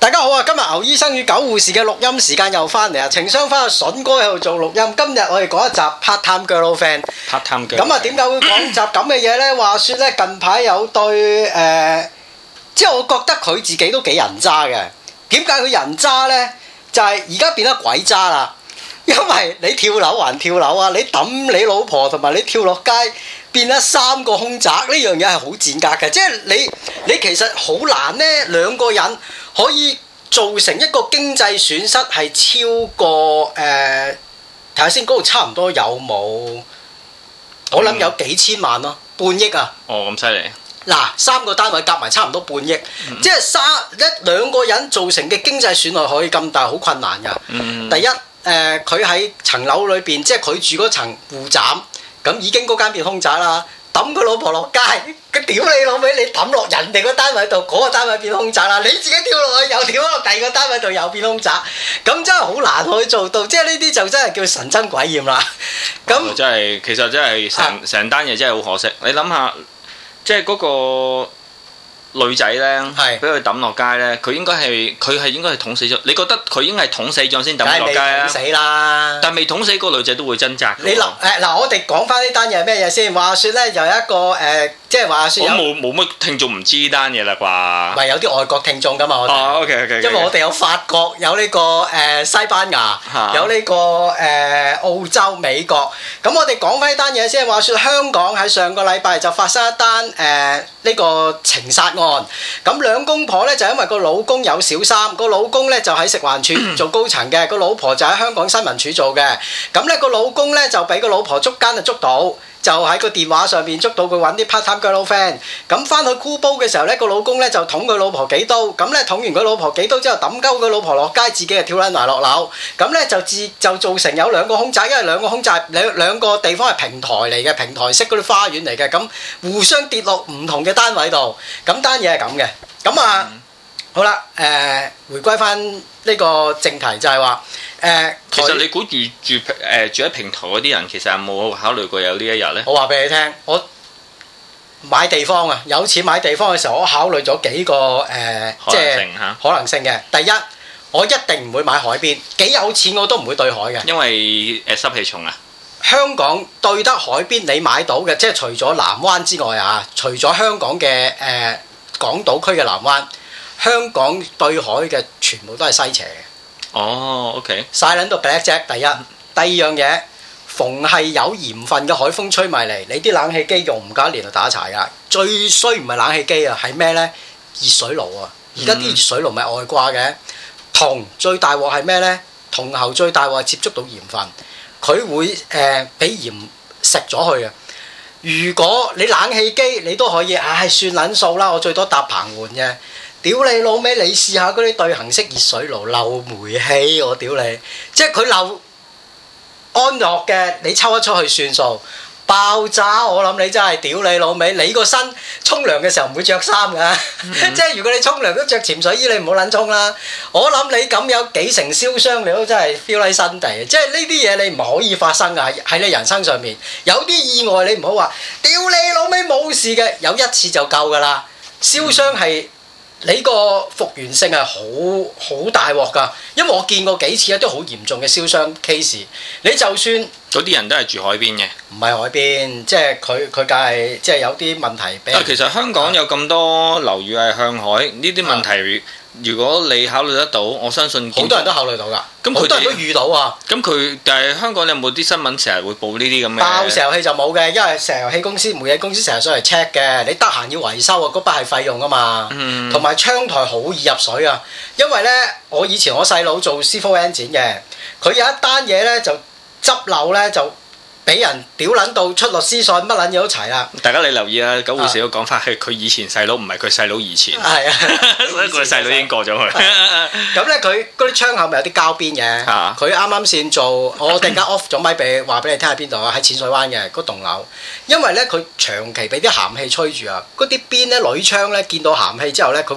大家好啊！今日牛醫生與狗護士嘅錄音時間又翻嚟啊！情商翻阿筍哥喺度做錄音。今日我哋講一集 Part Time Girlfriend。Part Time Girl。 咁啊，點解會講集咁嘅嘢呢？話說呢，近排有對即係我覺得佢自己都幾人渣嘅。點解佢人渣呢？就係而家變得鬼渣啦。因為你跳樓還跳樓啊！你揼你老婆同埋你跳落街變咗3個兇宅，呢樣嘢係好賤格嘅。即係你其實好難呢，兩個人可以造成一個經濟損失係超過睇下先，嗰度差唔多有冇？我諗有幾千萬咯，半億啊！ 哦，咁犀利！ 嗱，3個單位夾埋差唔多半億，即係兩個人造成嘅經濟損害可以咁大，好困難㗎。第一。佢喺層樓裏邊，即係佢住嗰層戶斬，咁已經嗰間變兇宅啦。抌佢老婆落街，佢屌你老味，你抌落人哋個單位度，嗰個單位變兇宅啦。你自己跳落去，又跳落第二個單位度，又變兇宅。咁真係好難可以做到，即係呢啲就真係叫神憎鬼厭啦。咁真係，其實真係成單嘢真係好可惜。你諗下，即係嗰個女仔咧，俾佢抌落街咧，佢應該係捅死咗。你覺得佢應該係捅死咗先抌落街啊？ 死啦！ 但係未捅死個女仔都會掙扎。 你嗱我哋講翻呢單嘢係咩嘢先？話説咧，又有一個即係話説我冇乜聽眾唔知呢單嘢啦啩？ 唔係有啲外國聽眾㗎嘛？我哋 OK。 因為我哋有法國，有呢個西班牙，有呢個澳洲、美國。咁我哋講翻呢單嘢先。話説香港喺上個禮拜就發生一單呢個情殺案。咁兩公婆咧就因為個老公有小三，個老公咧就喺食環署做高層嘅，個老婆就喺香港新聞處做嘅。咁咧個老公咧就俾個老婆捉奸就捉到。就喺個電話上邊捉到佢揾啲 part-time girlfriend，咁翻去箍煲嘅時候咧，個老公咧就捅佢老婆幾刀，咁咧捅完佢老婆幾刀之後抌鳩佢老婆落街，自己就跳撚埋落樓，咁咧就造成有2個兇宅，因為2個兇宅兩個地方係平台嚟嘅，平台式嗰啲花園嚟嘅，咁互相跌落唔同嘅單位度，咁單嘢係咁嘅，咁啊好啦，回歸翻呢個正題就係話。 其實你估住喺平台嗰啲人，其實有冇考慮過有呢一日呢？ 我話俾你聽，我買地方啊，有錢買地方嘅時候，我考慮咗幾個即係可能性嘅。第一，我一定唔會買海邊，幾有錢我都唔會對海嘅。因為濕氣重啊。 香港對得海邊，你買到嘅，即係除咗南灣之外啊，除咗香港嘅港島區嘅南灣，香港對海嘅全部都係西斜嘅。 哦 ，OK。 曬撚到 black 啫，第一。第二樣嘢，逢係有鹽分嘅海風吹埋嚟，你啲冷氣機用唔夠1年就打柴㗎。最衰唔係冷氣機啊，係咩呢？熱水爐啊！而家啲熱水爐咪外掛嘅。銅最大鑊係咩呢？銅喉最大鑊係接觸到鹽分，佢會俾鹽食咗佢嘅。如果你冷氣機你都可以，算撚數啦，我最多搭棚換嘅。屌你老味，你試下嗰啲對行式熱水爐漏煤氣，我屌你！即係佢漏安樂嘅，你抽一出去算數。爆炸我諗你真係屌你老味，你個身沖涼嘅時候唔會着衫㗎，即係如果你沖涼都着潛水衣，你唔好撚沖啦。我諗你咁有幾成燒傷，你都真係 feel 喺身地。即係呢啲嘢你唔可以發生㗎，喺你人生上面有啲意外你唔好話屌你老味冇事嘅，有一次就夠㗎啦。燒傷係。你個復原性係好大鑊㗎，因為我見過幾次一啲好嚴重嘅燒傷 case。你就算嗰啲人都係住海邊嘅， 唔係海邊，即係佢梗係即係有啲問題俾。 其實香港有咁多樓宇係向海，呢啲問題如果你考慮得到，我相信好多人都考慮到㗎。咁好多人都遇到啊。 但係香港有冇啲新聞成日會報呢啲咁嘅？ 爆石油氣就冇嘅，因為石油氣公司、煤氣公司成日上嚟 check 嘅。你得閒要維修啊，嗰筆係費用啊嘛。同埋窗台好易入水啊，因為呢，我以前我細佬做 civil engineer 嘅，佢有一單嘢呢，就執漏呢，就俾人屌撚到出律師信，乜撚嘢都齊啦。大家你留意啊，狗護士嘅講法係佢以前細佬，唔係佢細佬以前。 係啊， 所以佢細佬已經過咗去。 咁咧，佢嗰啲窗口咪有啲膠邊嘅。佢啱啱先做，我突然間 off 咗咪俾話俾你聽喺邊度啊？喺淺水灣嘅嗰棟樓，因為咧佢長期俾啲鹹氣吹住啊，嗰啲邊咧鋁窗咧見到鹹氣之後咧，佢會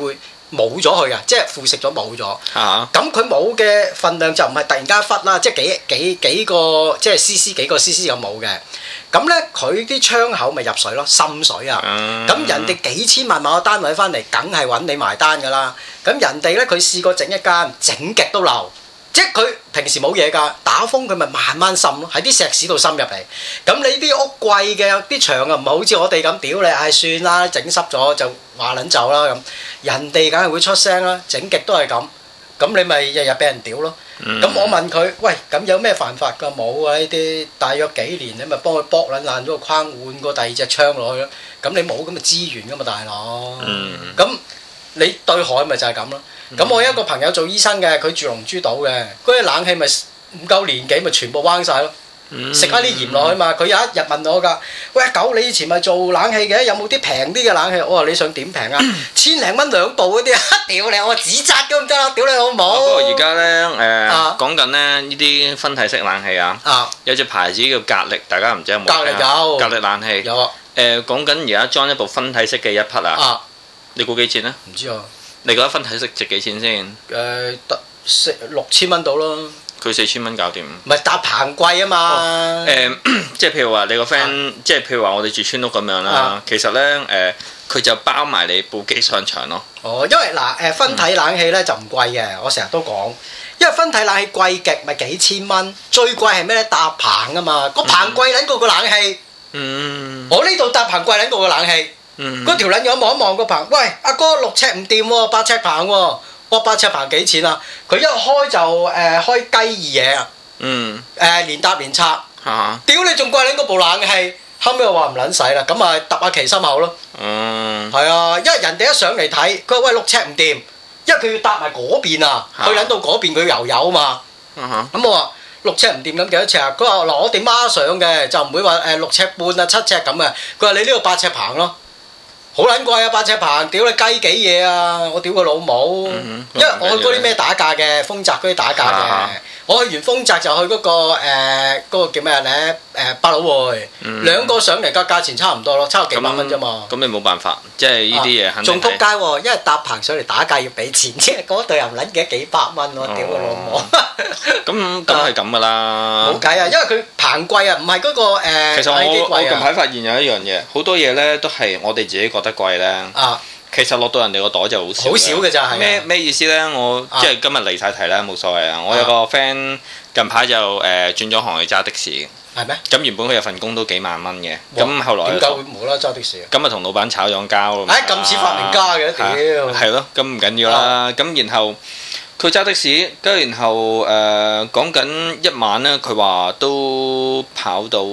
冇咗佢嘅，即係腐蝕咗冇咗。咁佢冇嘅份量就唔係突然間忽啦，即係幾個即係 CC 幾個 CC 咁冇嘅。咁咧佢啲窗口咪入水咯，滲水啊！咁人哋幾千萬買個單位翻嚟，梗係揾你埋單㗎啦。咁人哋咧佢試過整一間，整極都漏。即係佢平時冇嘢㗎，打風佢咪慢慢滲咯，喺啲石屎度滲入嚟。咁你啲屋貴嘅啲牆啊，唔係好似我哋咁屌你，唉算啦，整濕咗就話撚走啦咁。人哋梗係會出聲啦，整極都係咁。咁你咪日日俾人屌咯。咁我問佢，喂，咁有咩犯法㗎？冇啊！呢啲大約幾年你咪幫佢剝撚爛咗個框，換個第二隻窗落去咯。咁你冇咁嘅資源㗎嘛，大佬。咁你對海咪就係咁咯。咁我一個朋友做醫生嘅，佢住龍珠島嘅，嗰啲冷氣咪唔夠年紀咪全部彎晒咯，食翻啲鹽落去嘛。佢有一日問我㗎，喂狗，你以前咪做冷氣嘅，有冇啲平啲嘅冷氣？我話你想點平啊？1000零蚊2部嗰啲啊！屌你，我紙紮咁得啦，屌你老母！ 不過而家咧講緊咧呢啲分體式冷氣啊，有隻牌子叫格力，大家唔知有冇？ 格力有。格力冷氣有啊。 講緊而家裝一部分體式嘅一匹啊，你估幾錢啊？ 唔知啊。 你覺得分體式值幾錢先？ 得6000蚊到咯。 佢4000蚊搞掂。 唔係搭棚貴啊嘛。 即係譬如話你個 friend，即係譬如話我哋住村屋咁樣啦。其實咧佢就包埋你部機上牆咯。 因為嗱分體冷氣咧就唔貴嘅，我成日都講。因為分體冷氣貴極咪幾千蚊，最貴係咩咧？搭棚啊嘛，個棚貴撚過個冷氣。我呢度搭棚貴撚過個冷氣。嗰條撚樣望一望個棚，喂阿哥6尺唔掂喎，8尺棚喎，我8尺棚幾錢啊？佢一開就開雞二嘢啊！連搭連拆，屌你仲貴撚嗰部冷氣，後尾我話唔撚使啦，咁啊揼下旗心口咯。係啊，因為人哋一上嚟睇，佢話喂6尺唔掂，因為佢要搭埋嗰邊啊，佢撚到嗰邊佢又有嘛。咁我話6尺唔掂咁幾多尺啊？佢話嗱我哋孖上嘅就唔會話6尺半啊7尺咁嘅，佢話你呢度8尺棚咯。好撚貴啊！8尺棚，屌你雞幾嘢啊！我屌佢老母，因為我去嗰啲咩打價嘅，豐澤嗰啲打價嘅。我去完豐澤就去嗰個叫咩咧？百老匯，兩個上嚟個價錢差唔多咯，差幾百蚊啫嘛。 咁你冇辦法，即係呢啲嘢肯定係。仲仆街喎，因為搭棚上嚟打價要俾錢，即係嗰隊又唔撚嘅幾百蚊喎，屌佢老母！ 咁係咁噶啦。 冇計啊，因為佢棚貴啊，唔係嗰個其實我近排發現有一樣嘢，好多嘢咧都係我哋自己覺得貴咧。其實落到人哋個袋就好少。好少嘅咋係。咩意思咧？我即係今日離晒題啦，冇所謂啊！我有個 friend 近排就轉咗行去揸的士。係咩？咁原本佢有份工都幾萬蚊嘅，咁後來點解會無啦啦揸的士啊？咁咪同老闆炒咗交。咁似發明家嘅屌！係咯，咁唔緊要啦。咁然後佢揸的士，跟住然後講緊一晚咧，佢話都跑到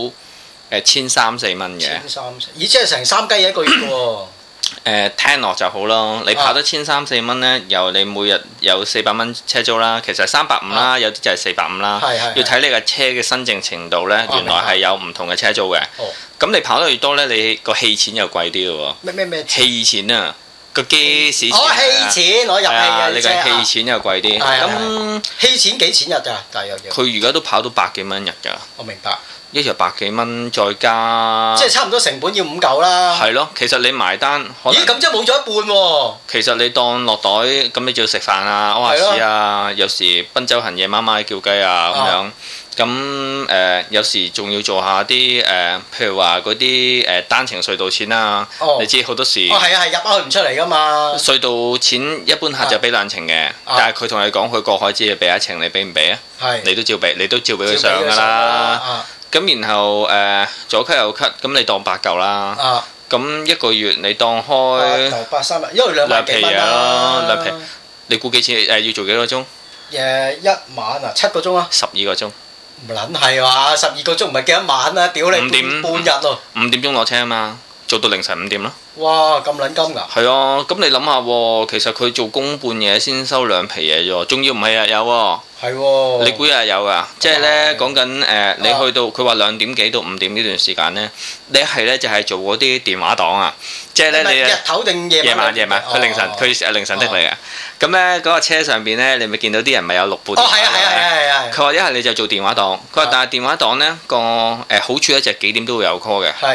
1300-1400蚊嘅。1300-1400，咦！即係成3雞嘢一個月喎。聽落就好咯，你跑得1300-1400蚊咧，由你每日有400蚊車租啦，其實350啦，有啲就係450啦，要睇你架車嘅新淨程度咧，原來係有唔同嘅車租嘅。咁你跑得越多咧，你個氣錢又貴啲嘅喎。咩氣錢啊？個機士錢。氣錢，我入氣嘅。你個氣錢又貴啲。咁氣錢幾錢日㗎？大約要。佢而家都跑到百幾蚊日㗎。我明白。一日百幾蚊，再加即係差唔多成本要5嚿啦。係咯，其實你埋單，咦咁即係冇咗一半喎。其實你當落袋，咁你就要食飯啊、屙下屎啊，有時賓州行夜媽媽叫雞啊咁樣。咁有時仲要做下啲譬如話嗰啲單程隧道錢啊。你知好多時。係啊係入去唔出嚟㗎嘛。隧道錢一般客就俾2程嘅，但係佢同你講佢過海只係俾1程，你俾唔俾啊？係。你都照俾佢上㗎啦。咁然後左咳右咳，咁你當8嚿啦。咁一個月你當開893，因為2皮嘢咯，2皮。你估幾錢？要做幾多個鐘？一晚啊，7個鐘啊。12個鐘。唔撚係話12個鐘唔係幾多晚啊？屌你半日咯。5點鐘攞車啊嘛，做到凌晨5點咯。哇！咁撚金㗎？係啊，咁你諗下喎，其實佢做工半夜先收2皮嘢啫喎，仲要唔係日有喎。係喎，你估日有㗎？即係咧講緊你去到佢話2點幾到5點呢段時間咧，你一係咧就係做嗰啲電話檔啊，即係咧你日頭定夜晚？夜晚，佢凌晨的嚟嘅。咁咧嗰個車上邊咧，你咪見到啲人咪有6部電話。係。佢話一係你就做電話檔，佢話但係電話檔咧個好處咧就係幾點都會有 call 嘅。係。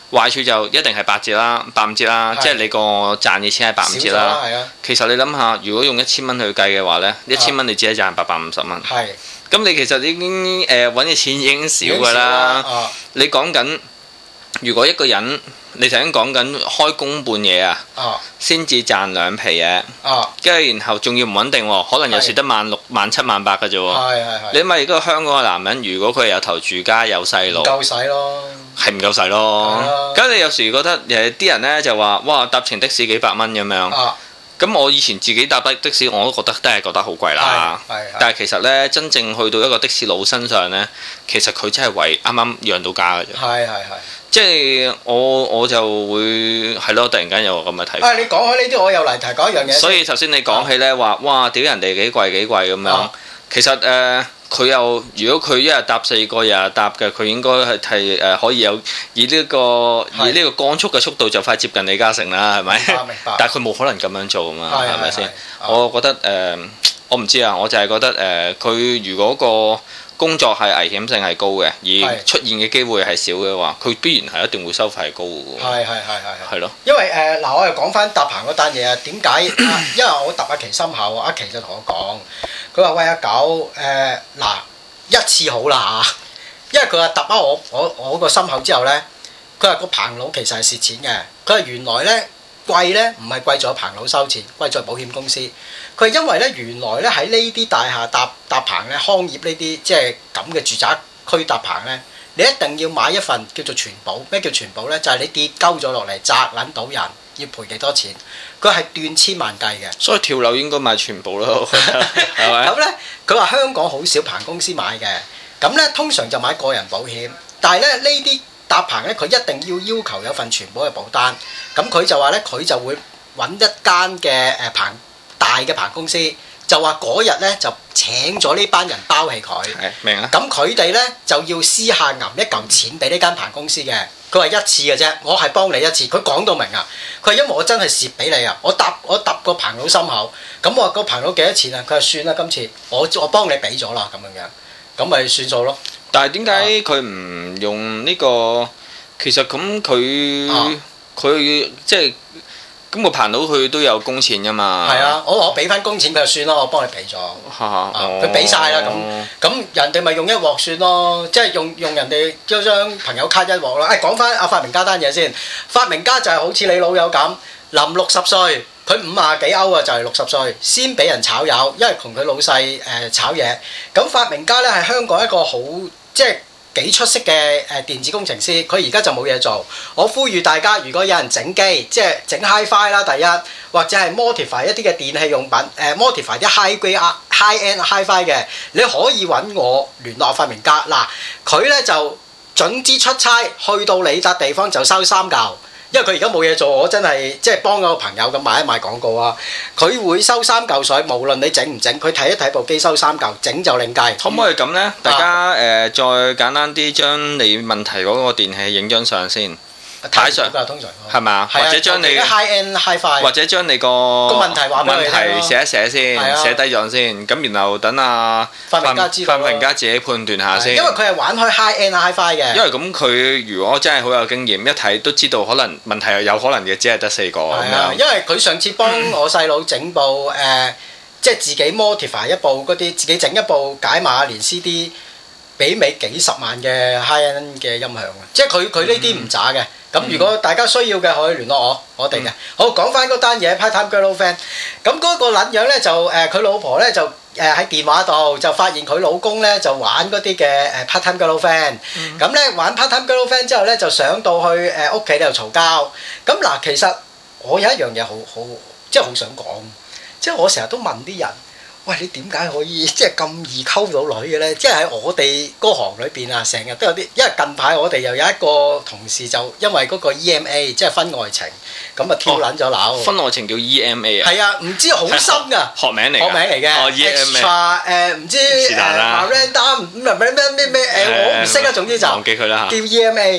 壞處就一定係8折啦、85折啦，即係你個賺嘅錢係85折啦。其實你諗下，如果用1000蚊去計嘅話呢，1000蚊你只係賺850蚊。 係。 咁你其實已經揾嘅錢已經少㗎啦。你講緊，如果一個人你頭先講緊開工半夜啊，先至賺2皮嘢，跟住然後仲要唔穩定喎，可能有時得16000、17000、18000嘅啫喎。你咪而家香港嘅男人，如果佢係有頭住家有細路， 夠使咯， 係唔夠使咯。咁你有時覺得啲人呢就話，哇搭程的士幾百蚊咁樣。咁我以前自己搭的士我都覺得好貴啦。但係其實呢，真正去到一個的士佬身上呢，其實佢真係為啱啱養到家嘅啫。即係我就會係咯，突然間有個咁嘅睇法。 你講開呢啲，我又嚟提講一樣嘢。 所以頭先你講起呢話，哇屌人哋幾貴咁樣，其實佢又如果佢一日搭4個日日搭嘅，佢應該係可以有以呢個降速嘅速度就快接近李嘉誠啦，係咪？ 明白。 但係佢冇可能咁樣做啊嘛，係咪先？我覺得我唔知啊，我就係覺得佢如果個工作係危險性係高嘅，而出現嘅機會係少嘅話，佢必然係一定會收費係高嘅喎。係咯。因為我又講翻搭棚嗰單嘢啊，點解？因為我揼阿琪心口，阿琪就同我講，佢話喂阿狗一次好啦嚇，因為佢話揼咗我個心口之後咧，佢話個棚佬其實係蝕錢嘅，佢話原來咧貴咧唔係貴在棚佬收錢，貴在保險公司。佢係因為咧原來咧喺呢啲大廈搭棚咧，康業呢啲即係咁嘅住宅區搭棚咧，你一定要買一份叫做全保。咩叫全保咧？就係你跌鳩咗落嚟砸撚到人，要賠幾多錢？佢係斷千萬計嘅。 所以跳樓應該買全保咯，係咪？ 咁咧，佢話香港好少棚公司買嘅，咁咧通常就買個人保險，但係咧呢啲搭棚咧，佢一定要求有份全保嘅保單。咁佢就話咧，佢就會揾一間嘅大嘅棚公司，就話嗰日咧就請咗呢班人包起佢。 明啊。 咁佢哋咧就要私下揞一嚿錢俾呢間棚公司嘅。佢話一次嘅啫，我係幫你一次。佢講到明啊，佢話因為我真係蝕俾你啊，我揼個棚佬心口。咁我話個棚佬幾多錢啊？佢話算啦，今次我幫你俾咗啦，咁樣樣，咁咪算數咯。 但係點解佢唔用呢個？其實咁佢即係。咁個棚佬佢都有工錢㗎嘛？係啊，我俾翻工錢佢就算咯，我幫你俾咗。佢俾晒啦，咁人哋咪用一鑊算咯，即係用人哋張朋友卡一鑊啦。講翻阿發明家單嘢先，發明家就係好似你老友咁，臨60歲，佢50幾歐啊，就係60歲先俾人炒魷，因為同佢老細炒嘢。咁發明家咧係香港一個好即係幾出色嘅電子工程師，佢而家就冇嘢做。我呼籲大家，如果有人整機，即係整 Hi-Fi 啦，第一或者係 modify 一啲嘅電器用品，modify 啲 high-end Hi-Fi 嘅，你可以揾我聯絡發明家。嗱，佢咧就總之出差去到你笪地方就收3嚿。因為佢而家冇嘢做，我真係即係幫個朋友咁賣一賣廣告啊！佢會收3嚿水，無論你整唔整，佢睇一睇部機收3嚿，整就另計。 可唔可以咁呢？大家再簡單啲，將你問題嗰個電器影張相先。 睇相㗎，通常係嘛？或者將你 high-end hi-fi，或者將你個問題話俾佢聽咯， 寫一寫先，寫低咗先，咁然後等發明家自己判斷下先。 因為佢係玩開 high-end hi-fi 嘅。因為咁佢如果真係好有經驗，一睇都知道可能問題有可能嘅，只係得4個咁樣。 因為佢上次幫我細佬整部即係自己 modify 一部嗰啲，自己整一部解碼連 CD，媲美幾十萬嘅 high-end 嘅音響啊！即係佢呢啲唔渣嘅。咁如果大家需要嘅可以聯絡我哋嘅。好，講翻嗰單嘢 part-time girlfriend。咁嗰個撚樣咧就佢老婆咧就喺電話度就發現佢老公咧就玩嗰啲嘅part-time girlfriend。咁咧玩 part-time girlfriend 之後咧就上到去屋企度嘈交。咁嗱，其實我有一樣嘢好即係好想講，即係我成日都問啲人。喂，你點解可以即係咁易溝到女嘅咧？即係喺我哋嗰行裏邊啊，成日都有啲，因為近排我哋又有一個同事就因為嗰個 EMA 即係婚外情，咁啊跳撚咗樓。 婚外情叫 EMA 啊？ 係啊，唔知好深㗎。 學名嚟嘅。extra 唔知Miranda 咩我唔識啊，總之就忘記佢啦叫 EMA。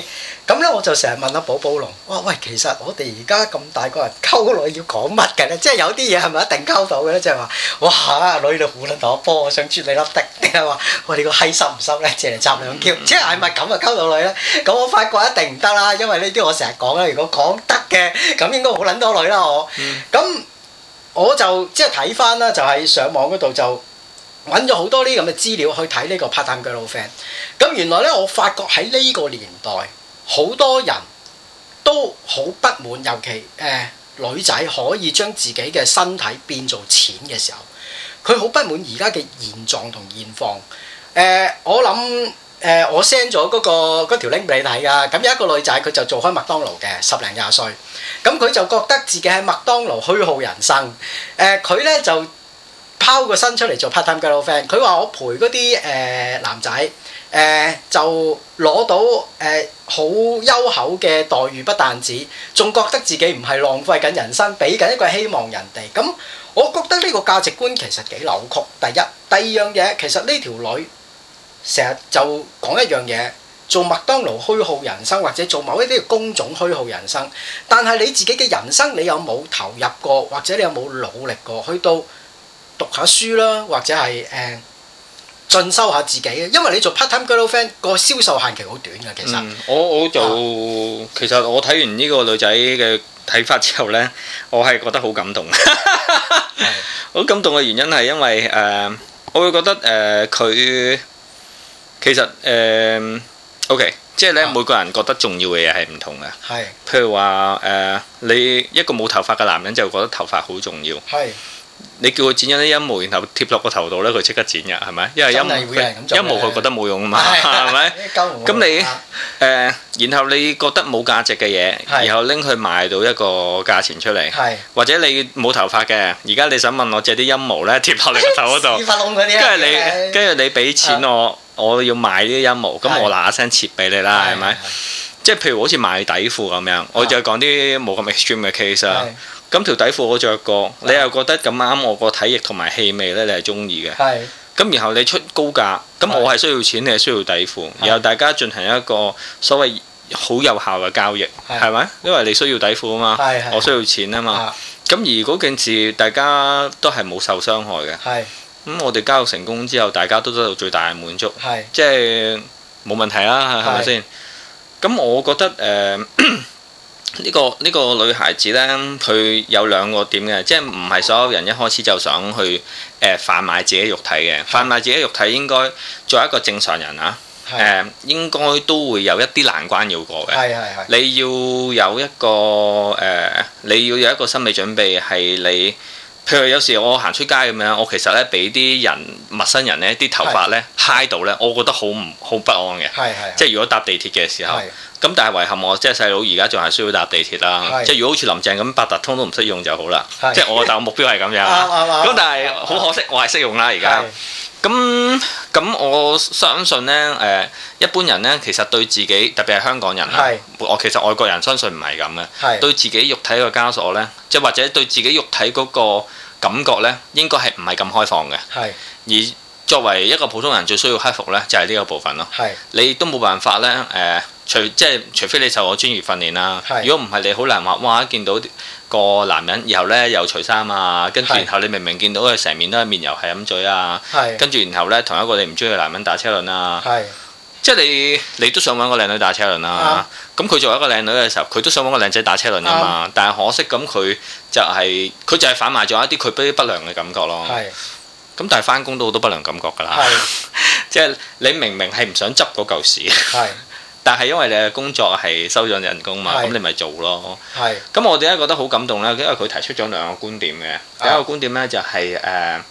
咁咧我就成日問阿寶寶龍，哇喂，其實我哋而家咁大個人溝女要講乜嘅咧？即係有啲嘢係咪一定溝到嘅咧？即係話，哇女你好撚打波，我想啜你粒滴，定係話我哋個閪濕唔濕咧？借嚟插兩 Q，即係咪咁啊溝到女咧？咁我發覺一定唔得啦，因為呢啲我成日講啦。如果講得嘅，咁應該好撚多女啦我。咁我就即係睇翻啦，就喺上網嗰度就揾咗好多呢咁嘅資料去睇呢個 part-time girlfriend。咁原來咧，我發覺喺呢個年代，好多人都好不滿，尤其女仔可以將自己嘅身體變做錢嘅時候，佢好不滿而家嘅現狀同現況。我諗我 send 咗嗰條 link 俾你睇㗎。咁有一個女仔，佢就做開麥當勞嘅，10零20歲。咁佢就覺得自己喺麥當勞虛耗人生。佢咧就拋個身出嚟做 part-time girlfriend。佢話我陪嗰啲男仔。就攞到好優厚嘅待遇，不但止，仲覺得自己唔係浪費緊人生，俾緊一個希望人哋。咁我覺得呢個價值觀其實幾扭曲。第一，第二樣嘢，其實呢條女成日就講一樣嘢，做麥當勞虛耗人生，或者做某一啲嘅工種虛耗人生。但係你自己嘅人生，你有冇投入過，或者你有冇努力過，去到讀下書啦，或者係進修下自己嘅，因為你做 part-time girlfriend 個銷售限期好短嘅，其實。 我就其實我睇完呢個女仔嘅睇法之後呢，我係覺得好感動。好感動嘅原因係因為我會覺得佢其實OK， 即係呢，每個人覺得重要嘅嘢係唔同嘅。係。譬如話你一個冇頭髮嘅男人就覺得頭髮好重要。係。你叫佢剪咗啲陰毛，然後貼落個頭度咧，佢即刻剪嘅，係咪？因為陰毛佢覺得冇用啊嘛，係咪？咁你然後你覺得冇價值嘅嘢，然後拎佢賣到一個價錢出嚟，或者你冇頭髮嘅，而家你想問我借啲陰毛咧貼落你個頭嗰度，跟住你俾錢我要賣呢啲陰毛，咁我嗱嗱聲切俾你啦，係咪？即係譬如好似賣底褲咁樣，我就講啲冇咁 extreme 嘅 case 啦。咁條底褲我着過，你又覺得咁啱我個體液同埋氣味咧，你係中意嘅。係。咁然後你出高價，咁我係需要錢，你係需要底褲，然後大家進行一個所謂好有效嘅交易，係咪？因為你需要底褲啊嘛，我需要錢啊嘛。咁而嗰件事大家都係冇受傷害嘅。係。咁我哋交易成功之後，大家都得到最大嘅滿足。係。即係冇問題啦，係咪先？咁我覺得呢個女孩子呢，佢有兩個點嘅，即係唔係所有人一開始就想去販賣自己肉體嘅。販賣自己肉體應該作為一個正常人啊，應該都會有一啲難關要過嘅。你要有一個你要有一個心理準備係你。譬如有時我行出街咁樣，我其實咧俾啲人陌生人咧啲頭髮咧揩到咧，我覺得好不安嘅。即係如果搭地鐵嘅時候，咁但係遺憾我即係細佬而家仲係需要搭地鐵啦。即係如果好似林鄭咁八達通都唔識用就好啦。即係我目標係咁樣。咁但係好可惜，我係識用啦而家。咁我相信咧一般人咧其實對自己特別係香港人啦，我其實外國人相信唔係咁嘅。對自己肉體嘅枷鎖咧，即係或者對自己肉體嗰個感覺咧，應該係唔係咁開放嘅。而作為一個普通人，最需要克服咧，就係呢個部分咯。你都冇辦法咧除非你受我專業訓練啦。如果唔係，你好難話哇！見到個男人，然後咧又除衫啊，跟住然後你明明見到佢成面都係面油係咁嘴啊，跟住然後咧同一個你唔中意嘅男人打車輪啊。即係你都想揾個靚女打車輪啊。咁佢作為一個靚女嘅時候，佢都想揾個靚仔打車輪啊嘛。但係可惜咁佢就係販賣咗一啲佢不良嘅感覺咯。咁但係翻工都好多不良感覺㗎啦。即係你明明係唔想執嗰嚿屎。但係因為你嘅工作係收咗人工嘛，咁你咪做咯。咁我點解覺得好感動呢？因為佢提出咗兩個觀點嘅。第一個觀點呢，就係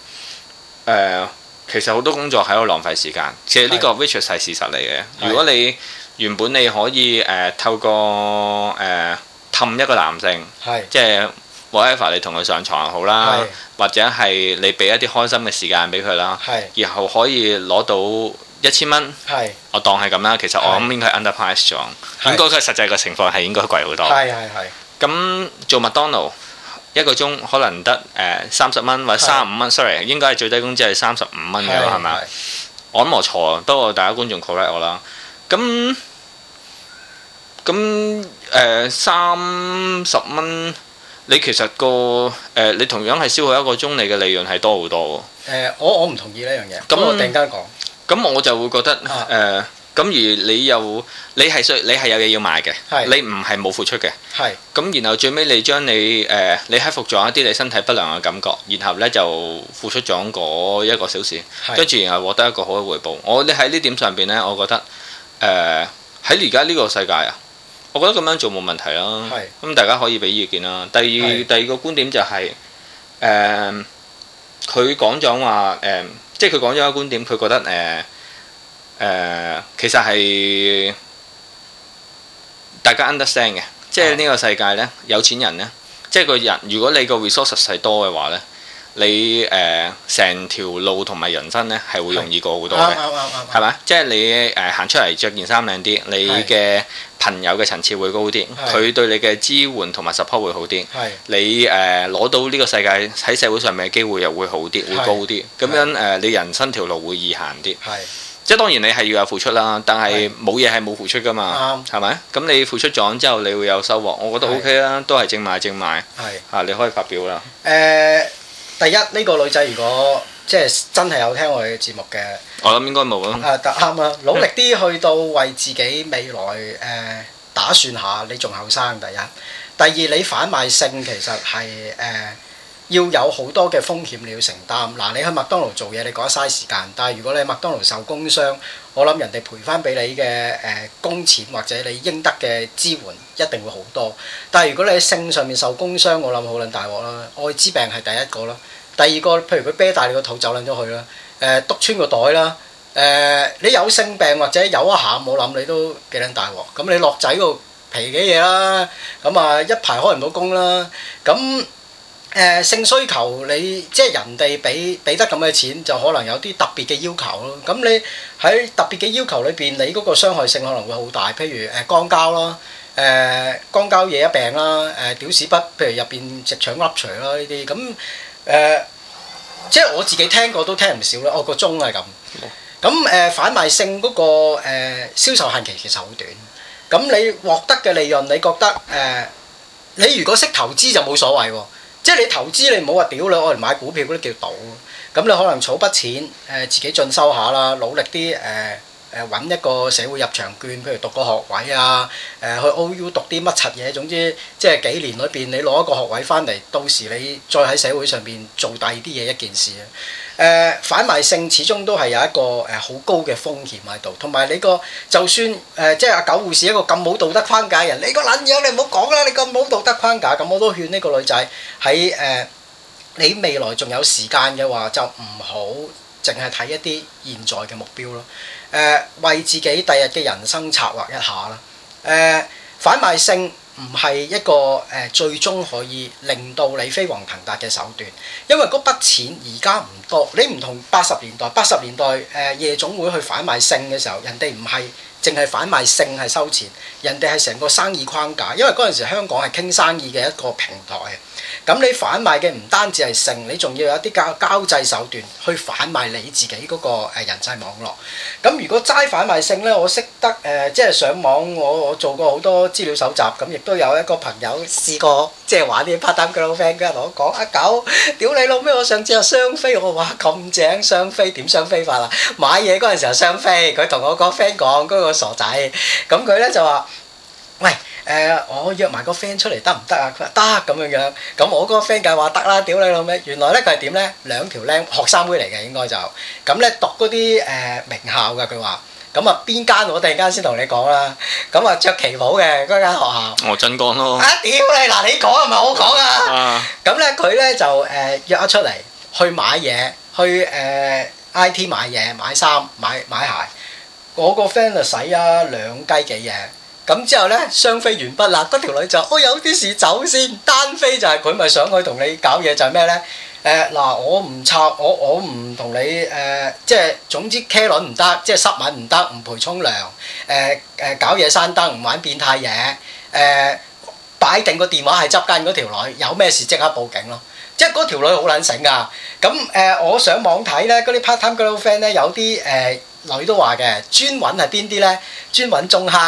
其實好多工作喺度浪費時間。其實呢個 which 係事實嚟嘅。如果你原本你可以透過氹一個男性，即係 whatever 你同佢上床又好啦，或者係你俾一啲開心嘅時間俾佢啦，然後可以攞到1000蚊，我當係咁啦。其實我諗應該係 underprice 咗，應該佢實際嘅情況係應該貴好多。咁做麥當勞1個鐘可能得30蚊或者35蚊，sorry， 應該係最低工資係35蚊嘅，係咪？我諗我錯，不過大家觀眾 correct 我啦。咁咁30蚊，你其實你同樣係消耗1個鐘，你嘅利潤係多好多喎。 我唔同意呢樣嘢。咁我突然間講， 咁我就會覺得咁而你係有嘢要賣嘅，你唔係冇付出嘅。咁然後最尾你將你克服咗一啲你身體不良嘅感覺，然後呢就付出咗嗰1個小時，跟住然後獲得一個好嘅回報。你喺呢點上邊呢，我覺得喺而家呢個世界啊，我覺得咁樣做冇問題啦。咁大家可以俾意見啦。第二個觀點就係佢講咗話即係佢講咗一個觀點，佢覺得其實係大家 understand 嘅，即係呢個世界呢，有錢人呢，即係個人，如果你個 resources 係多嘅話呢，你成條路同埋人生呢係會容易過好多嘅，係咪？即係你行出嚟着件衫靚啲，你嘅朋友嘅層次會高啲，佢對你嘅支援同埋 support 會好啲，你攞到呢個世界喺社會上面嘅機會又會好啲，會高啲，咁樣你人生條路會易行啲。即係當然你係要有付出啦，但係冇嘢係冇付出噶嘛，係咪？咁你付出咗之後，你會有收穫，我覺得 OK 啦，都係正買。你可以發表啦。 第一呢個女仔如果即係真係有聽我哋嘅節目嘅， 我諗應該冇啦。 啱啊，努力啲去到為自己未來打算下，你仲後生。第一，第二你販賣性其實係要有好多嘅風險你要承擔。嗱，你去麥當勞做嘢，你覺得嘥時間，但係如果你喺麥當勞受工傷，我諗人哋賠翻俾你嘅工錢或者你應得嘅支援一定會好多。但係如果你喺性上面受工傷，我諗好撚大鑊啦。愛滋病係第一個啦，第二個譬如佢啤大你個肚走撚咗去啦，篤穿個袋啦，你有性病或者有一下，我諗你都幾撚大鑊。咁你落仔個皮幾嘢啦，咁啊一排開唔到工啦，咁。性需求你即係人哋俾得咁嘅錢，就可能有啲特別嘅要求咯。咁你喺特別嘅要求裏邊，你嗰個傷害性可能會好大。譬如肛交啦，肛交嘢一病啦，屌屎忽，譬如入邊直腸凹除啦呢啲。咁即係我自己聽過都聽唔少啦。個鐘係咁。咁販賣性嗰個銷售限期其實好短。咁你獲得嘅利潤，你覺得你如果識投資就冇所謂喎。即係你投資，你唔好話屌你，我嚟買股票嗰啲叫賭。咁你可能儲筆錢，自己進修下啦，努力啲揾一個社會入場券，譬如讀個學位啊，去 OU 讀啲乜柒嘢，總之即係幾年裏邊你攞一個學位翻嚟，到時你再喺社會上邊做第二啲嘢一件事啊。販賣性始終都係有一個好高嘅風險喺度，同埋你個就算即係阿狗護士一個咁冇道德框架嘅人，你個撚樣你唔好講啦，你咁冇道德框架，咁我都勸呢個女仔喺你未來仲有時間嘅話，就唔好淨係睇一啲現在嘅目標咯。為自己第日嘅人生策劃一下啦。販賣性唔係一個最終可以令到你飛黃騰達嘅手段，因為嗰筆錢而家唔多。你唔同80年代，80年代夜總會去販賣性嘅時候，人哋唔係淨係販賣性係收錢，人哋係成個生意框架。因為嗰陣時香港係傾生意嘅一個平台。咁你販賣嘅唔單止係性，你仲要有一啲交際手段去販賣你自己嗰個人際網絡。咁如果齋販賣性呢，我識得即係上網，我做過好多資料搜集，咁亦都有一個朋友試過即係玩啲 part time girlfriend，佢同我講：阿狗，屌你老咩！我上次有雙飛，我話咁正雙飛，點雙飛法啊？買嘢嗰陣時候雙飛，佢同我個 friend 講嗰個傻仔，咁佢呢就話：喂！我約埋個 friend 出嚟得唔得啊？佢話得咁樣樣，咁我嗰個 friend 梗係話得啦，屌你老味！原來咧佢係點咧？兩條僆學生妹嚟嘅應該就，咁咧讀嗰啲名校㗎佢話，咁啊邊間我突然間先同你講啦，咁啊着旗袍嘅嗰間學校。鎮江咯。啊屌你嗱你講係咪我講啊？咁咧佢咧就約咗出嚟去買嘢，去IT 買嘢買衫買鞋，我個 friend 就使啊2雞幾嘢。咁之後咧，雙飛完畢啦，嗰條女就我有啲事走先，單飛就係佢咪想去同你搞嘢就係咩咧？嗱，我唔插，我唔同你即係總之茄輪唔得，即係濕吻唔得，唔陪沖涼，搞嘢山燈，唔玩變態嘢，擺定個電話係執緊嗰條女，有咩事即刻報警咯。即係嗰條女好撚醒㗎。咁我上網睇咧，嗰啲 part time girlfriend 咧有啲女都話嘅，專揾係邊啲咧？專揾中坑。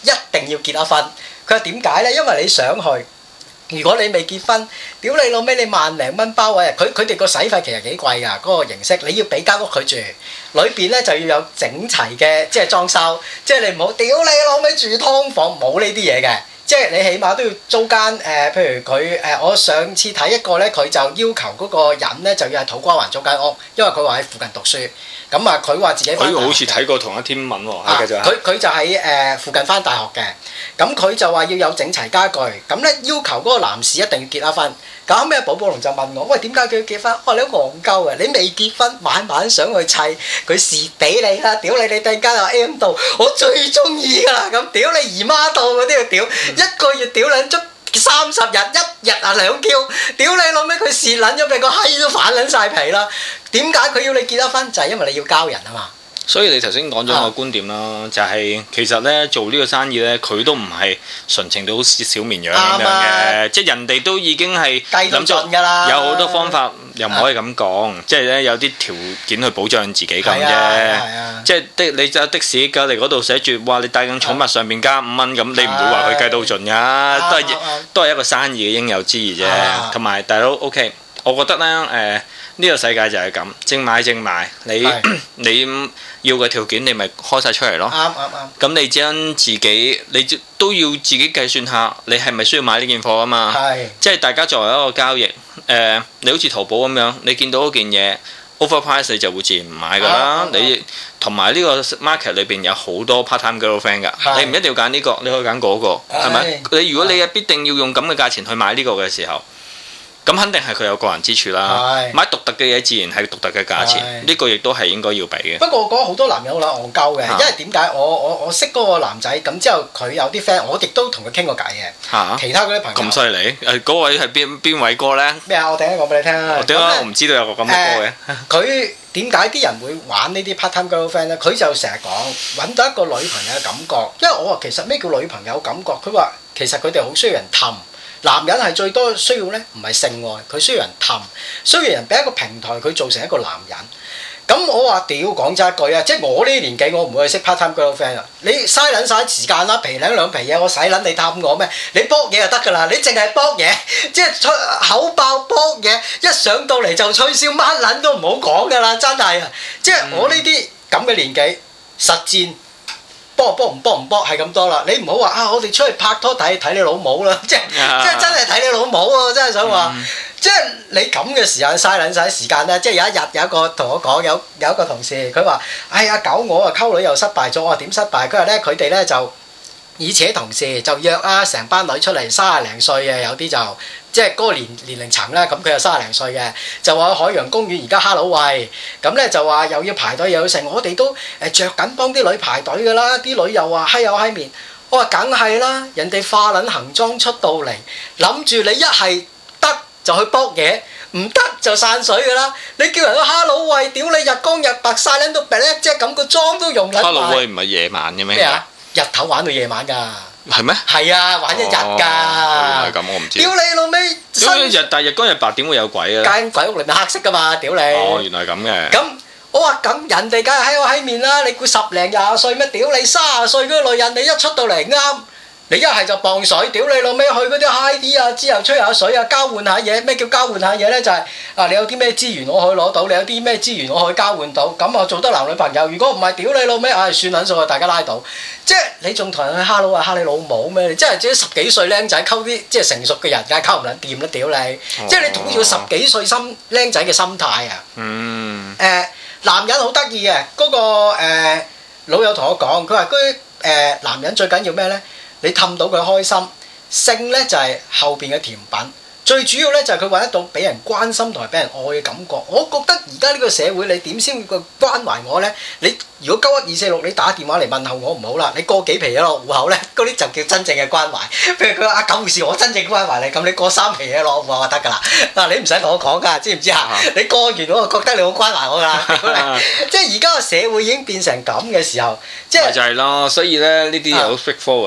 一定要結咗婚。佢話點解呢？因為你想去。如果你未結婚，屌你老味，你萬零蚊包位啊！佢哋個使費其實幾貴㗎，嗰個形式你要俾間屋佢住，裏邊咧就要有整齊嘅即係裝修，即係你唔好屌你老味住劏房，冇呢啲嘢嘅，即係你起碼都要租間譬如佢我上次睇一個咧，佢就要求嗰個人咧就要喺土瓜灣租間屋，因為佢話喺附近讀書。咁啊，佢話自己佢好似睇過同一篇文喎， 佢就喺附近返大學嘅，咁佢就話要有整齊家具，咁咧要求嗰個男士一定要結咗婚。咁後尾寶寶龍就問我：喂，點解佢要結婚？我話你好戇鳩啊！你未結婚，晚晚想去砌，佢蝕俾你啦！屌你突然間又 M 到，我最中意㗎啦！咁屌你姨媽到嗰啲要屌，一個月屌撚足30日，一日啊2 Q， 屌你老味佢蝕撚咗，俾個閪都反撚晒皮啦！點解佢要你結咗婚？就係因為你要交人啊嘛。 所以你頭先講咗個觀點啦，就係其實咧做呢個生意咧，佢都唔係純情到好似小綿羊咁樣嘅，即係人哋都已經係計到盡㗎啦。 有好多方法，又唔可以咁講，即係咧有啲條件去保障自己咁啫。即係你就的士隔離嗰度寫住，哇！你帶緊寵物上邊加5蚊咁，你唔會話佢計到盡㗎，都係一個生意嘅應有之義啫。同埋大佬 OK，我覺得咧呢個世界就係咁，正買正賣，你要嘅條件你咪開晒出嚟咯。啱。咁你將自己，你都要自己計算下，你係咪需要買呢件貨啊嘛？即係大家作為一個交易，你好似淘寶咁樣，你見到嗰件嘢 overprice 你就會自然唔買㗎啦。你同埋呢個 market 裏邊有好多 part time girlfriend 㗎，你唔一定要揀呢個，你可以揀嗰個，係咪？如果你必定要用咁嘅價錢去買呢個嘅時候，咁肯定係佢有個人之處啦。買獨特嘅嘢自然係獨特嘅價錢，呢個亦都係應該要俾嘅。 不過我覺得好多男人好撚戇鳩嘅，因為點解我識嗰個男仔咁之後，佢有啲 friend，我亦都同佢傾過偈嘅。其他嗰啲朋友咁犀利？嗰位係邊位哥咧？ 咩啊？我突然間講俾你聽啊！ 點解我唔知道有個咁嘅歌嘅？ 佢點解啲人會玩呢啲 part time girlfriend 咧？佢就成日講揾到一個女朋友嘅感覺，因為我話其實咩叫女朋友感覺？佢話其實佢哋好需要人氹。男人係最多需要咧，唔係性愛，佢需要人氹，需要人俾一個平台佢做成一個男人。咁我話屌講真一句啊，即係我呢啲年紀，我唔會去識 part time girlfriend 啊！你嘥撚晒時間啦，皮兩皮嘢，我使撚你氹我咩？你卜嘢就得㗎啦，你淨係卜嘢，即係口爆卜嘢，一上到嚟就吹簫，乜撚都唔好講㗎啦，真係啊！即係我呢啲咁嘅年紀，實戰。搏唔搏係咁多啦，你唔好話啊！我哋出去拍拖睇你老母啦，即係真係睇你老母喎！真係想話，即係你咁嘅時間嘥撚晒時間咧。即係有一日有一個同我講，有一個同事佢話：哎呀狗我啊溝女又失敗咗，我話點失敗？佢話咧佢哋咧就以前同事就約啊成班女出嚟30零歲嘅，有啲就即係嗰個年齡層啦。咁佢又30零歲嘅，就話去海洋公園而家哈囉喂，咁咧就話又要排隊又要成，我哋都着緊幫啲女排隊㗎啦。啲女又話閪有閪面，我話梗係啦，人哋化撚行裝出到嚟，諗住你一係得就去卜嘢，唔得就散水㗎啦。你叫人去哈囉喂，屌你日光日白曬撚到白咧，即係咁個妝都用撚埋。 哈囉喂唔係夜晚嘅咩？ 咩啊？日頭玩到夜晚㗎。 係咩？ 係啊，玩一日㗎。 係咁，我唔知。 屌你老味！ 但係日光日白點會有鬼啊？ 間鬼屋裏面黑色㗎嘛，屌你！ 哦，原來係咁嘅。 咁我話咁人哋梗係喺我喺面啦，你估10零20歲咩？屌你30歲嗰個女人，你一出到嚟啱。你一係就磅水，屌你老味去嗰啲 high 啲啊，之後吹下水啊，交換下嘢。咩叫交換下嘢咧？就係啊，你有啲咩資源我可以攞到，你有啲咩資源我可以交換到，咁啊做得男女朋友。如果唔係，屌你老味，唉算撚數啊，大家拉倒。即係你仲同人去哈佬啊，蝦你老母咩？你真係自己10幾歲僆仔溝啲即係成熟嘅人，梗係溝唔撚掂啦，屌你！即係你仲要10幾歲僆仔嘅心態啊。男人好得意嘅，嗰個老友同我講，佢話嗰啲男人最緊要咩咧？你氹到佢開心，性咧就係後邊嘅甜品，最主要咧就係佢揾得到俾人關心同埋俾人愛嘅感覺。我覺得而家呢個社會，你點先會關懷我咧？你如果91246你打電話嚟問候我唔好啦，你過幾皮嘢落戶口咧，嗰啲就叫真正嘅關懷。譬如佢話狗護士，我真正關懷你，咁你過3皮嘢落戶口就得㗎啦。嗱，你唔使同我講㗎，知唔知啊？你過完我就覺得你好關懷我㗎啦。即係而家個社會已經變成咁嘅時候，即係就係咯。所以咧呢啲嘢好 straightforward。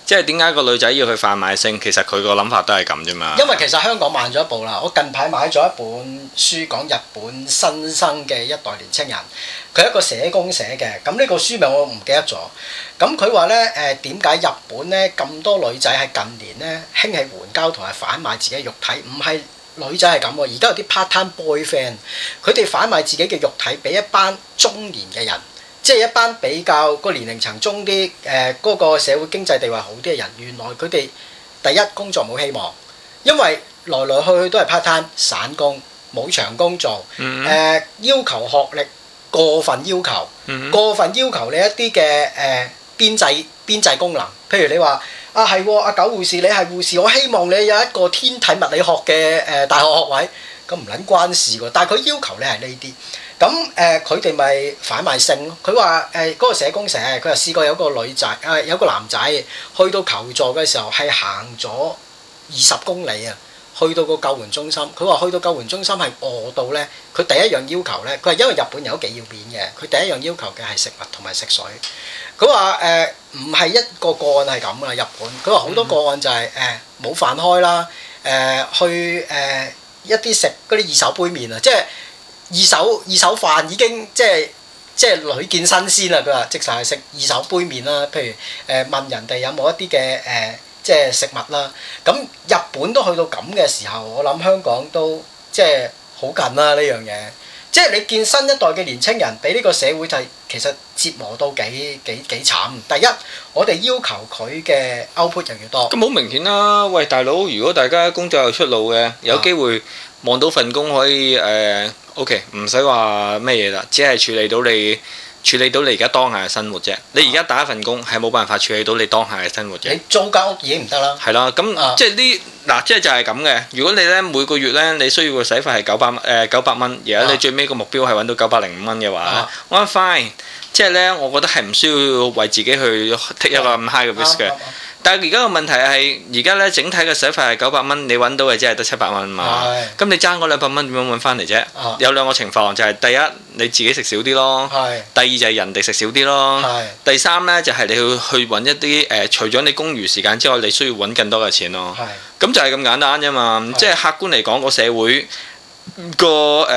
即係點解個女仔要去販賣性？其實佢個諗法都係咁啫嘛。 因為其實香港慢咗一步啦。我近排買咗一本書講日本新生嘅一代年青人，佢係一個社工寫嘅。咁呢個書名我唔記得咗。咁佢話咧點解日本咧咁多女仔喺近年咧興起援交同埋販賣自己肉體？唔係女仔係咁喎，而家有啲 part-time boyfriend，佢哋販賣自己嘅肉體俾一班中年嘅人。即係一班比較個年齡層中啲嗰個社會經濟地位好啲嘅人，原來佢哋第一工作冇希望，因為來來去去都係 part time 散工，冇長工做，要求學歷過分要求，過分要求你一啲嘅邊際功能，譬如你話啊係喎，阿九護士你係護士，我希望你有一個天體物理學嘅大學學位，咁唔撚關事喎，但係佢要求你係呢啲。咁佢哋咪販賣性咯。佢話嗰個社工社，佢又試過有個女仔有個男仔去到求助嘅時候係行咗20公里啊，去到個救援中心。佢話去到救援中心係餓到咧，佢第一樣要求咧，佢係因為日本人都幾要面嘅，佢第一樣要求嘅係食物同埋食水。佢話唔係一個個案係咁啊，日本佢話好多個案就係冇飯開啦，去一啲食嗰啲二手杯麵啊，即係。二手飯已經即係屢見新鮮啦！佢話即係食二手杯麵啦，譬如問人哋有冇一啲嘅即係食物啦。咁日本都去到咁嘅時候，我諗香港都即係好近啦呢樣嘢。即係你見新一代嘅年青人俾呢個社會其實折磨到幾慘。第一，我哋要求佢嘅 output 又要多。 咁好明顯啦！喂，大佬，如果大家工作有出路嘅，有機會望到份工可以OK， 唔使話咩嘢啦，只係處理到你而家當下嘅生活啫。你而家打一份工係冇辦法處理到你當下嘅生活啫。 你租間屋已經唔得啦。 係啦，咁即係即係就係咁嘅。如果你咧每個月咧你需要嘅使費係900蚊，而家你最尾個目標係揾到905蚊嘅話，我覺得 fine。即係咧，我覺得係唔需要為自己去 take 一個咁 high 嘅 risk 嘅。但係而家個問題係，而家咧整體嘅使費係900蚊，你揾到嘅只係得700蚊嘛。咁你爭嗰200蚊點樣揾翻嚟啫？有兩個情況，就係第一你自己食少啲咯，第二就係人哋食少啲咯，第三咧就係你去揾一啲除咗你公餘時間之外，你需要揾更多嘅錢咯。咁就係咁簡單啫嘛。即係客觀嚟講，個社會個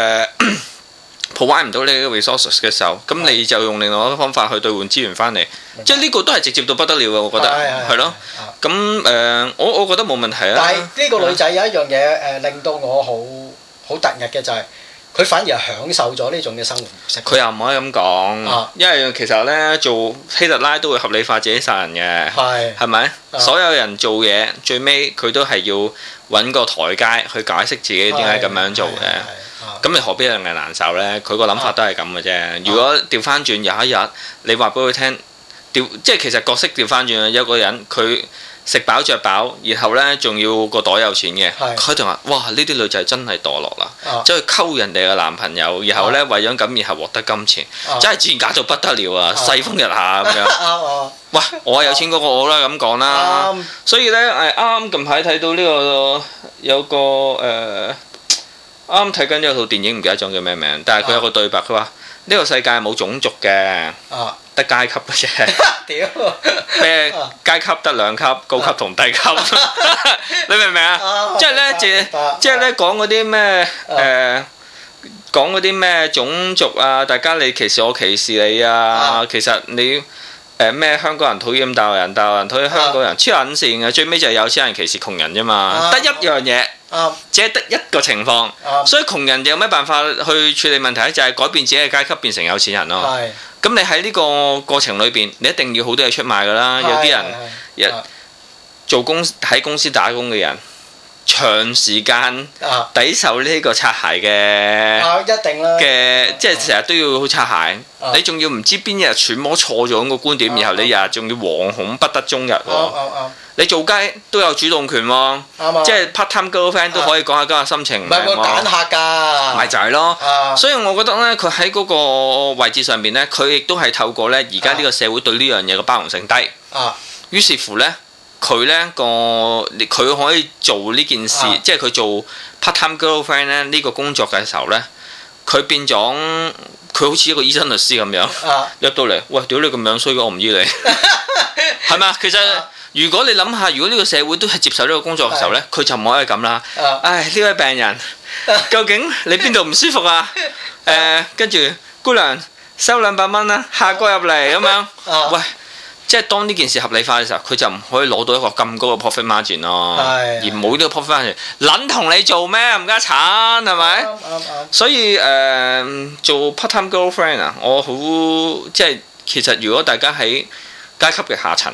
provide 唔到你嘅 resources 嘅時候，咁你就用另外一個方法去兌換資源翻嚟，即係呢個都係直接到不得了嘅，我覺得係咯。咁我覺得冇問題啊。 但係呢個女仔有一樣嘢令到我好突兀嘅就係，佢反而係享受咗呢種嘅生活模式。 佢又唔可以咁講，因為其實咧做希特拉都會合理化自己殺人嘅，係咪？所有人做嘢最尾佢都係要揾個台階去解釋自己點解咁樣做嘅。咁你何必令人難受呢？佢個諗法都係咁嘅啫。如果調翻轉有一日，你話俾佢聽，即係其實角色調翻轉，有個人佢食飽着飽，然後呢仲要個袋有錢嘅，佢就話：哇！呢啲女仔真係墮落啦，走去溝人哋嘅男朋友，然後呢為咗咁然後獲得金錢，真係賤格到不得了啊！世風日下咁樣。喂，我有錢嗰個我啦，咁講啦。所以呢，啱近排睇到呢個有個啱睇緊有套電影，唔記得咗叫咩名，但係佢有個對白，佢話呢個世界冇種族嘅，得階級嘅啫。屌咩階級得2級，高級同低級。你明唔明啊？即係咧講嗰啲咩講嗰啲咩種族啊，大家你歧視我歧視你啊，其實你咩香港人討厭大陸人，大陸人討厭香港人，黐撚線嘅，最尾就係有錢人歧視窮人啫嘛，得一樣嘢。只係得一個情況，所以窮人有咩辦法去處理問題咧？就係改變自己嘅階級，變成有錢人咯。咁你喺呢個過程裏邊，你一定要好多嘢出賣㗎啦。有啲人喺公司打工嘅人，長時間抵受呢個擦鞋嘅， 一定啦嘅，即係成日都要擦鞋。你仲要唔知邊日揣摩錯咗個觀點，然後你日日仲要惶恐不得終日喎。你做雞都有主動權喎，即係 part-time girlfriend 都可以講下今日心情。唔係佢揀客㗎， 咪就係咯。所以我覺得咧，佢喺嗰個位置上邊咧，佢亦都係透過咧而家呢個社會對呢樣嘢嘅包容性低。於是乎咧，佢可以做呢件事，即係佢做 part-time girlfriend 咧呢個工作嘅時候咧，佢變咗佢好似一個醫生律師咁樣入到嚟，喂，屌你咁樣衰嘅，我唔醫你，係咪啊？其實如果你諗下，如果呢個社會都係接受呢個工作嘅時候呢，佢就唔可以咁啦。唉，呢位病人，究竟你邊度唔舒服啊？跟住姑娘收200蚊啦，下個入嚟咁樣。喂，即係當呢件事合理化嘅時候，佢就唔可以攞到一個咁高嘅 profit margin 咯。而冇呢個 profit margin，撚同你做咩？唔家產係咪？所以做 part time girlfriend 啊，我好即係其實如果大家喺階級嘅下層。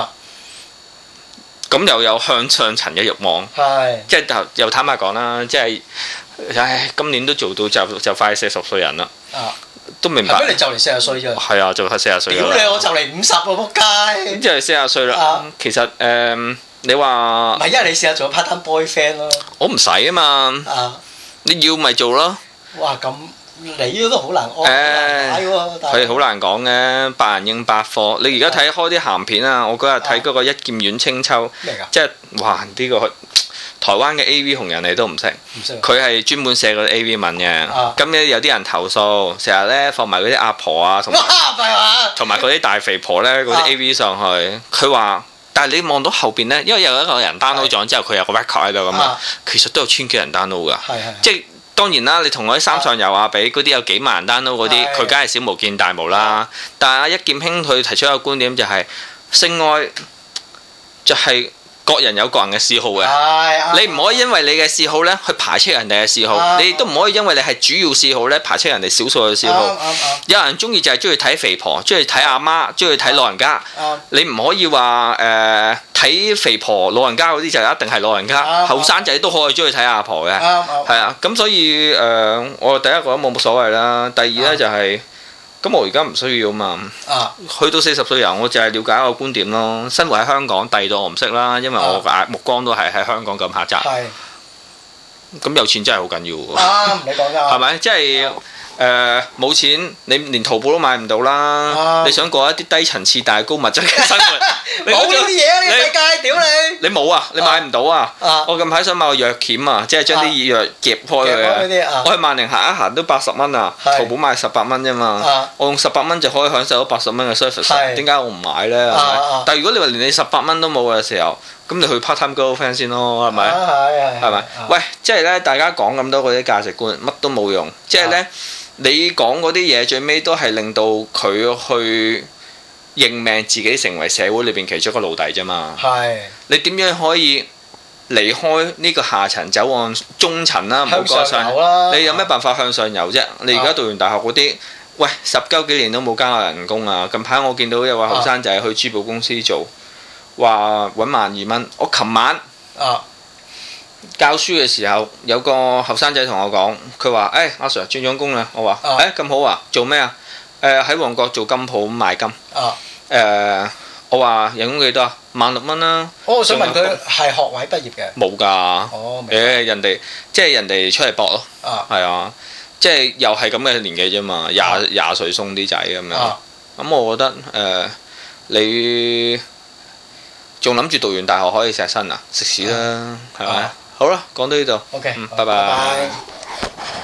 咁又有向上層嘅慾望，即係又坦白講啦，即係今年都做到就快40歲人啦，都明白。 你就嚟40歲啫。係啊，就快40歲啦。 屌你！我就嚟50喎，仆街。 即係40歲啦。其實你話唔係，因為你試下做 part time boyfriend 咯。 我唔使啊嘛。你要咪做咯。 哇！咁你都好難安喎。 佢好難講嘅，百人應百貨。你而家睇開啲鹹片啊！我嗰日睇嗰個一劍阮青秋，即係哇呢個台灣嘅 A.V. 紅人你都唔識，佢係專門寫嗰啲 A.V. 文嘅。咁咧有啲人投訴，成日咧放埋嗰啲阿婆啊，同埋嗰啲大肥婆咧嗰啲 A.V. 上去。佢話，但係你望到後邊咧，因為有一個人 download 咗之後，佢有個 record 喺度咁啊，其實都有千幾人 download 㗎，即係。當然啦，你同嗰啲三上游比嗰啲有幾萬人 download嗰啲，佢梗係小巫見大巫啦。但係一劍兄佢提出一個觀點就係性愛就係各人有各人嘅嗜好嘅，你唔可以因為你嘅嗜好咧去排斥人哋嘅嗜好，你亦都唔可以因為你係主要嗜好咧排斥人哋少數嘅嗜好。有人中意就係中意睇肥婆，中意睇阿媽，中意睇老人家。你唔可以話睇肥婆老人家嗰啲就一定係老人家，後生仔都可以中意睇阿婆嘅。係啊，咁所以我第一個都冇乜所謂啦。第二咧就係。咁我而家唔需要嘛，去到40歲人，我就係了解一個觀點咯。生活喺香港，第二度我唔識啦，因為我嘅目光都係喺香港咁狹窄。咁有錢真係好緊要喎。 你講㗎。係咪？即係冇錢，你連淘寶都買唔到啦。你想過一啲低層次但係高物質嘅生活， 冇呢啲嘢啊！呢個世界，屌你！ 你冇啊？你買唔到啊？我近排想買個藥鉗啊，即係將啲藥夾開佢啊。我去萬寧行一行都80蚊啊，淘寶買18蚊啫嘛。我用18蚊就可以享受到80蚊嘅 service， 點解我唔買呢？但係如果你話連你18蚊都冇嘅時候，咁你去 part time girlfriend 先咯，係咪？係咪？喂，即係咧，大家講咁多嗰啲價值觀，乜都冇用。即係咧，你講嗰啲嘢最尾都係令到佢去認命，自己成為社會裏邊其中一個奴隸啫嘛。你點樣可以離開呢個下層走往中層啦？唔好講上，你有咩辦法向上游啫？你而家讀完大學嗰啲，喂10幾年都冇加過人工啊！近排我見到有個後生仔去珠寶公司做。話揾12,000蚊，我琴晚教書嘅時候，有個後生仔同我講，佢話：阿 Sir 轉咗工啦。我話：咁好啊，做咩啊？喺旺角做金鋪賣金。我話人工幾多啊？16,000蚊啦。 我想問佢係學位畢業嘅？ 冇㗎。人哋即係人哋出嚟搏咯。係啊，即係又係咁嘅年紀啫嘛，廿歲鬆啲仔咁樣。咁我覺得你。仲諗住讀完大學可以錫身啊？食屎啦，係咪？好啦，講到呢度。 OK， 拜拜。